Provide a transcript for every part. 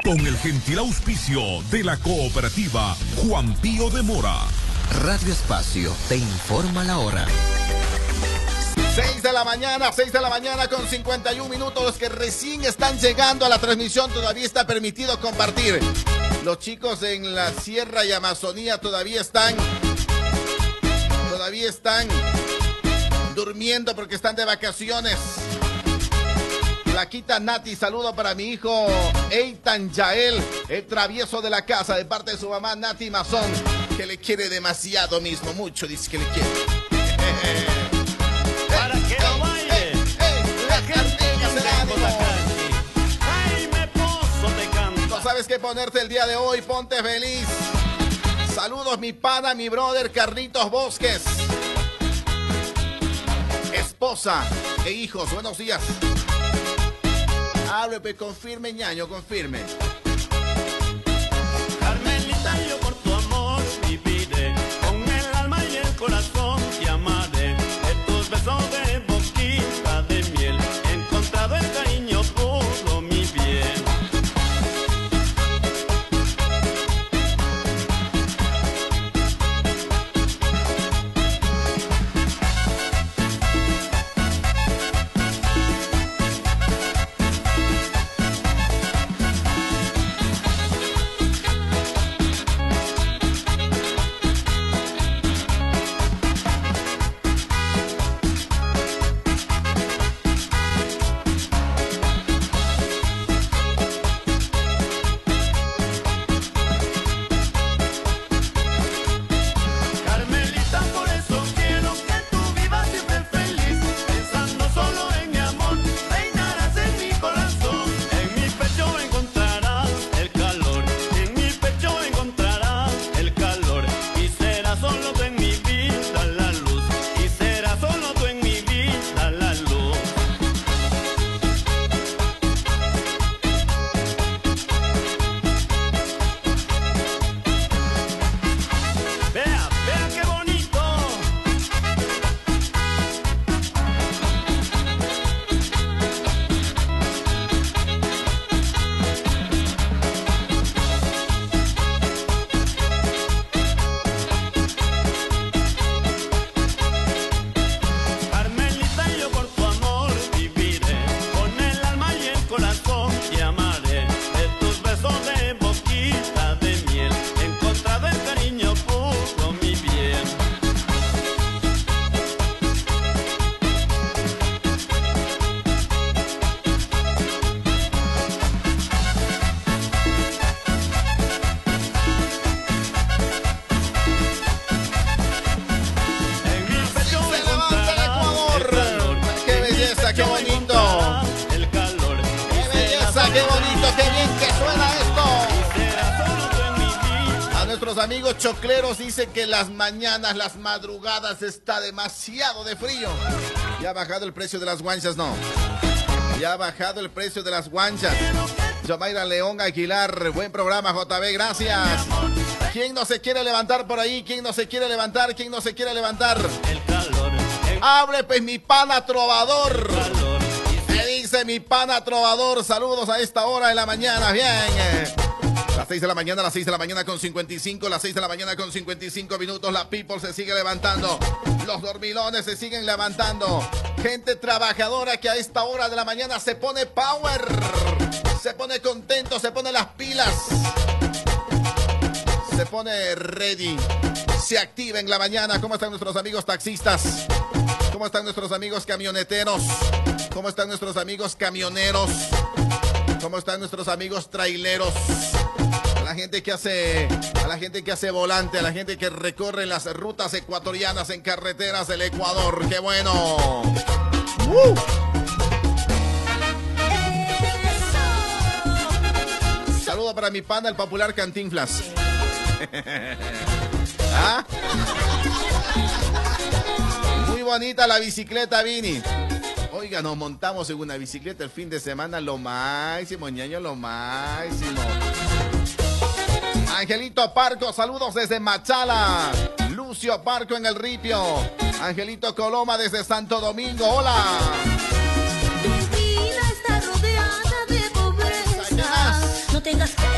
con el gentil auspicio de la cooperativa Juan Pío de Mora. Radio Espacio te informa la hora. 6 de la mañana con 51 minutos. Los que recién están llegando a la transmisión, todavía está permitido compartir. Los chicos en la Sierra y Amazonía todavía están durmiendo porque están de vacaciones. Flaquita Nati, saludo para mi hijo Eitan Yael, el travieso de la casa, de parte de su mamá Nati Mazón, que le quiere demasiado mismo, mucho dice que le quiere. Para que no baile, la gente con la calle. Ay, me pozo te canto. No sabes qué ponerte el día de hoy, ponte feliz. Saludos mi pana, mi brother Carlitos Bosques. Esposa e hijos, buenos días. Hable, pues confirme, ñaño, confirme. Carmelita, yo por tu amor viviré, con el alma y el corazón te amaré. De tus besos de boquita de miel, he encontrado el cariño puro, mi bien. Amigos chocleros dicen que las mañanas, las madrugadas está demasiado de frío. ¿Ya ha bajado el precio de las guanchas? No. Ya ha bajado el precio de las guanchas. Yomaira León Aguilar, buen programa, JB, gracias. ¿Quién no se quiere levantar por ahí? ¿Quién no se quiere levantar? ¿Quién no se quiere levantar? Abre pues mi pana trovador. Me dice mi pana trovador. Saludos a esta hora de la mañana. Bien. Las 6 de la mañana con 55, las 6 de la mañana con 55 minutos, la people se sigue levantando, los dormilones se siguen levantando, gente trabajadora que a esta hora de la mañana se pone power, se pone contento, se pone las pilas, se pone ready, se activa en la mañana. ¿Cómo están nuestros amigos taxistas? ¿Cómo están nuestros amigos camioneteros? ¿Cómo están nuestros amigos camioneros? ¿Cómo están nuestros amigos traileros? A la gente que hace volante, a la gente que recorre las rutas ecuatorianas en carreteras del Ecuador. ¡Qué bueno! Saludo para mi pana, el popular Cantinflas. ¿Ah? Muy bonita la bicicleta, Vini. Oiga, nos montamos en una bicicleta el fin de semana, lo máximo, ñaño, lo máximo. Angelito Parco, saludos desde Machala. Lucio Parco en el Ripio. Angelito Coloma desde Santo Domingo, hola. Tu vida está rodeada de pobreza. No tengas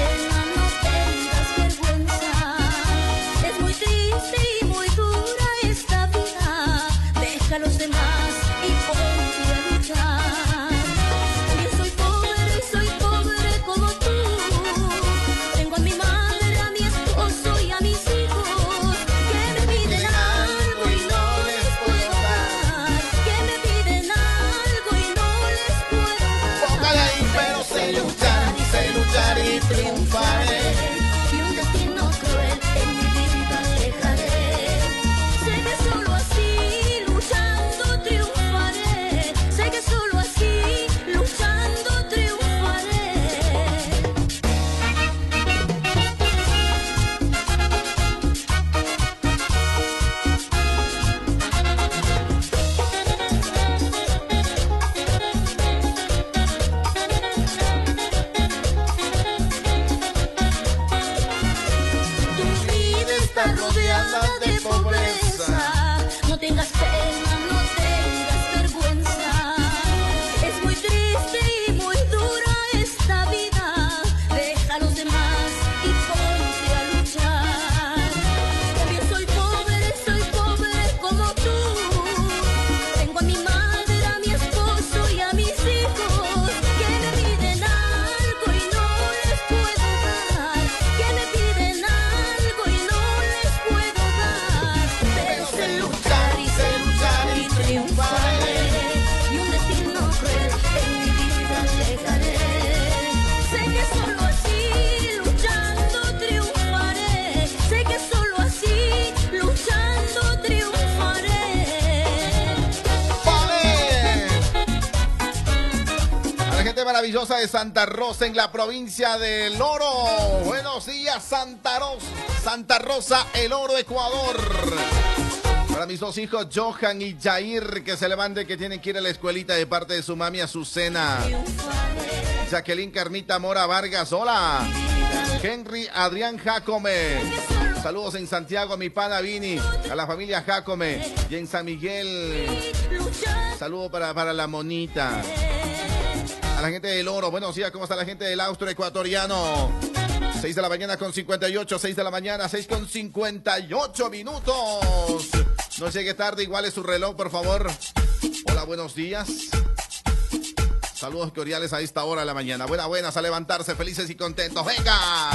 maravillosa de Santa Rosa en la provincia del Oro. Buenos días, Santa Rosa, El Oro, Ecuador. Para mis dos hijos, Johan y Jair, que se levanten, que tienen que ir a la escuelita de parte de su mami Azucena. Jacqueline Carnita Mora Vargas, hola. Henry Adrián Jacome. Saludos en Santiago a mi pana Vini, a la familia Jacome. Y en San Miguel, saludo para la monita. A la gente del Oro, buenos días, ¿cómo está la gente del Austro ecuatoriano? 6 de la mañana con 58, 6 de la mañana, 6 con 58 minutos. No llegue tarde, igual es su reloj, por favor. Hola, buenos días. Saludos cordiales a esta hora de la mañana. Buenas a levantarse, felices y contentos. ¡Venga!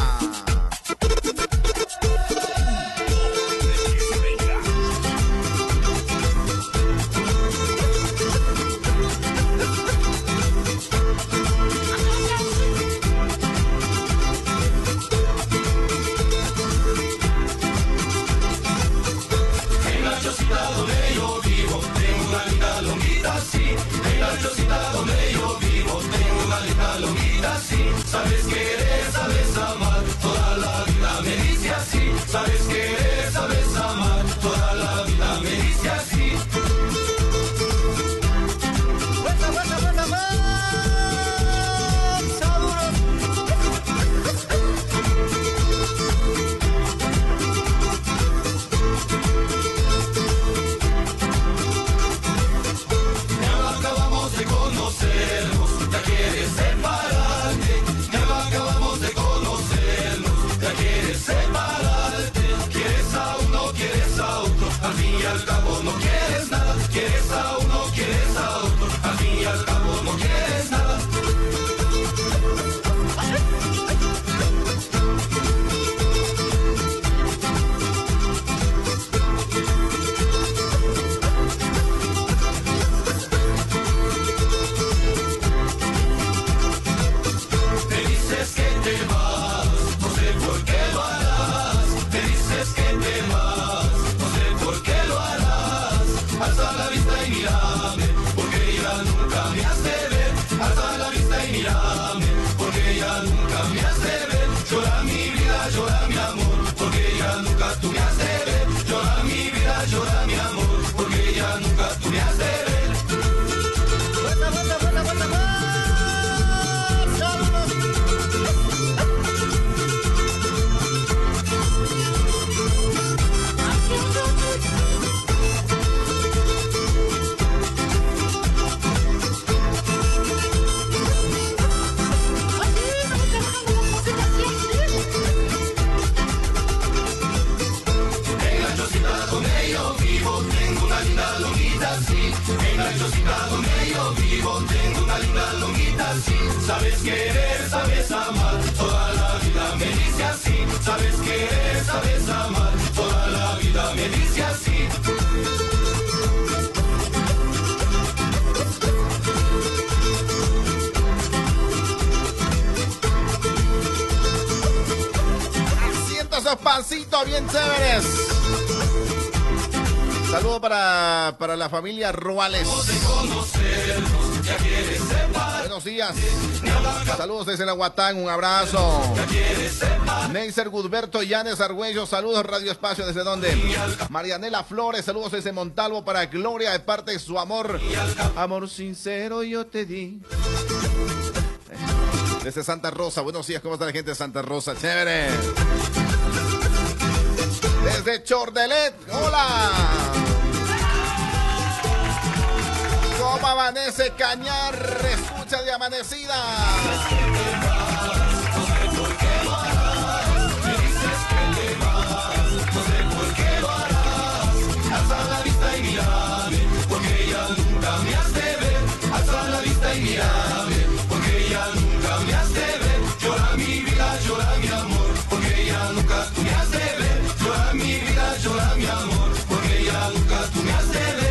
Donde yo vivo tengo una linda lomita, sí. Sabes querer, sabes amar, toda la vida me dice así. Sabes querer, sabes amar, toda la vida me dice así. Al cabo no quieres nada, quieres a uno, quieres a otro, al fin y al cabo no quieres nada. Me dices que te vas, no sé por qué lo harás. Me dices que te vas, no sé por qué lo harás. Alza la vista y mírame, porque ya nunca me has de ver. Alza la vista y mírame, porque ya nunca me has de ver. Llora mi vida, llora mi amor, porque ya nunca tú me has de ver. Llora mi vida, llora mi amor, porque ya nunca tú me has de ver. En la chocita donde yo vivo tengo una linda lomita, sí. Sabes querer, sabes amar, toda la vida me dice así. Sabes querer, sabes amar, toda la vida me dice así. Siento esos pancitos bien chéveres. Saludo para la familia Ruales. Buenos días. Saludos desde Nahuatán, un abrazo. Neiser Gudberto Llanes Argüello, saludos Radio Espacio, ¿desde dónde? Marianela Flores, saludos desde Montalvo para Gloria, de parte de su amor. Amor sincero yo te di. Desde Santa Rosa, buenos días, ¿cómo está la gente de Santa Rosa? Chévere. Desde Chordelet, hola. ¿Cómo amanece Cañar? Escucha de amanecida. Alza la vista y mírame, porque ya nunca me has de ver. Alza la vista y mírame, porque ya nunca me has de ver. Llora mi vida, llora mi amor, porque ya nunca tú me has de ver. Llora mi vida, llora mi amor, porque ya nunca tú me has de ver.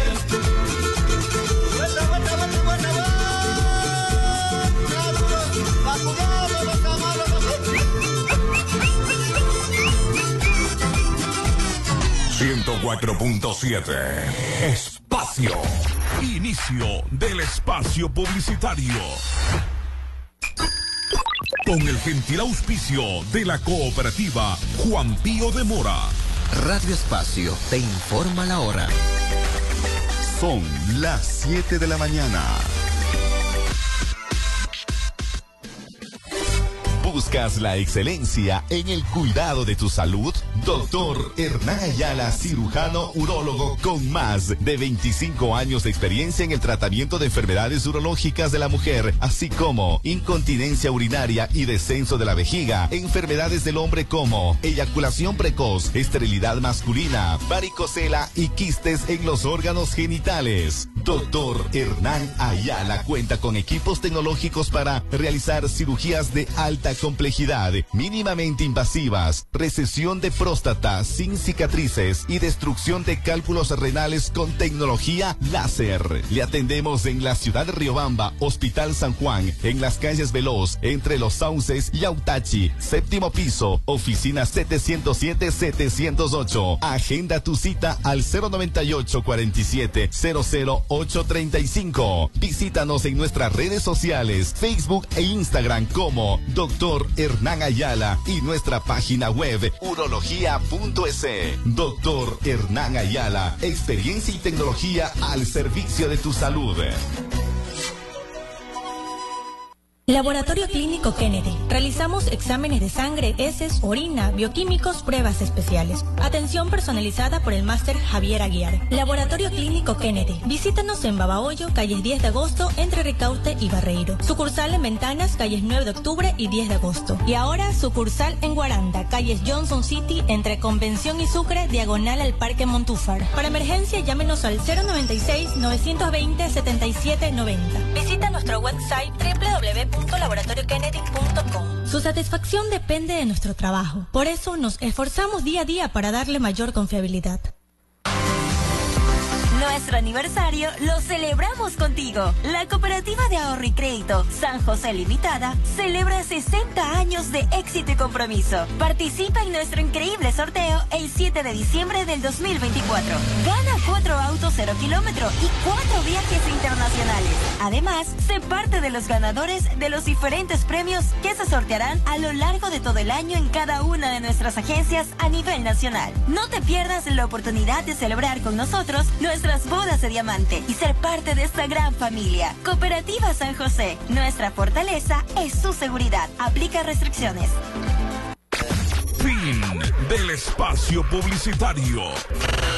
104.7 Espacio. Inicio del espacio publicitario. Con el gentil auspicio de la cooperativa Juan Pío de Mora. Radio Espacio te informa la hora. Son las 7 de la mañana. ¿Buscas la excelencia en el cuidado de tu salud? Doctor Hernán Ayala, cirujano urólogo con más de 25 años de experiencia en el tratamiento de enfermedades urológicas de la mujer, así como incontinencia urinaria y descenso de la vejiga, enfermedades del hombre como eyaculación precoz, esterilidad masculina, varicocela y quistes en los órganos genitales. Doctor Hernán Ayala cuenta con equipos tecnológicos para realizar cirugías de alta complejidad, mínimamente invasivas, recesión de próstata sin cicatrices y destrucción de cálculos renales con tecnología láser. Le atendemos en la ciudad de Riobamba, Hospital San Juan, en las calles Veloz, entre Los Sauces y Autachi, 7º piso, oficina 707-708. Agenda tu cita al 098-47-00835. Visítanos en nuestras redes sociales, Facebook e Instagram como Doctor Hernán Ayala y nuestra página web urología.es. Doctor Hernán Ayala, experiencia y tecnología al servicio de tu salud. Laboratorio Clínico Kennedy. Realizamos exámenes de sangre, heces, orina, bioquímicos, pruebas especiales. Atención personalizada por el máster Javier Aguiar. Laboratorio Clínico Kennedy. Visítanos en Babahoyo, calles 10 de agosto, entre Ricaurte y Barreiro. Sucursal en Ventanas, calles 9 de octubre y 10 de agosto. Y ahora sucursal en Guaranda, calles Johnson City, entre Convención y Sucre, diagonal al Parque Montúfar. Para emergencia, llámenos al 096-920-7790. Visita nuestro website www.laboratoriokennedy.com. Su satisfacción depende de nuestro trabajo. Por eso nos esforzamos día a día para darle mayor confiabilidad. Nuestro aniversario lo celebramos contigo. La Cooperativa de Ahorro y Crédito San José Limitada celebra 60 años de éxito y compromiso. Participa en nuestro increíble sorteo el 7 de diciembre del 2024. Gana 4 autos 0 kilómetro y 4 viajes internacionales. Además, sé parte de los ganadores de los diferentes premios que se sortearán a lo largo de todo el año en cada una de nuestras agencias a nivel nacional. No te pierdas la oportunidad de celebrar con nosotros nuestras bodas de diamante y ser parte de esta gran familia. Cooperativa San José, nuestra fortaleza es su seguridad. Aplica restricciones. Fin del espacio publicitario.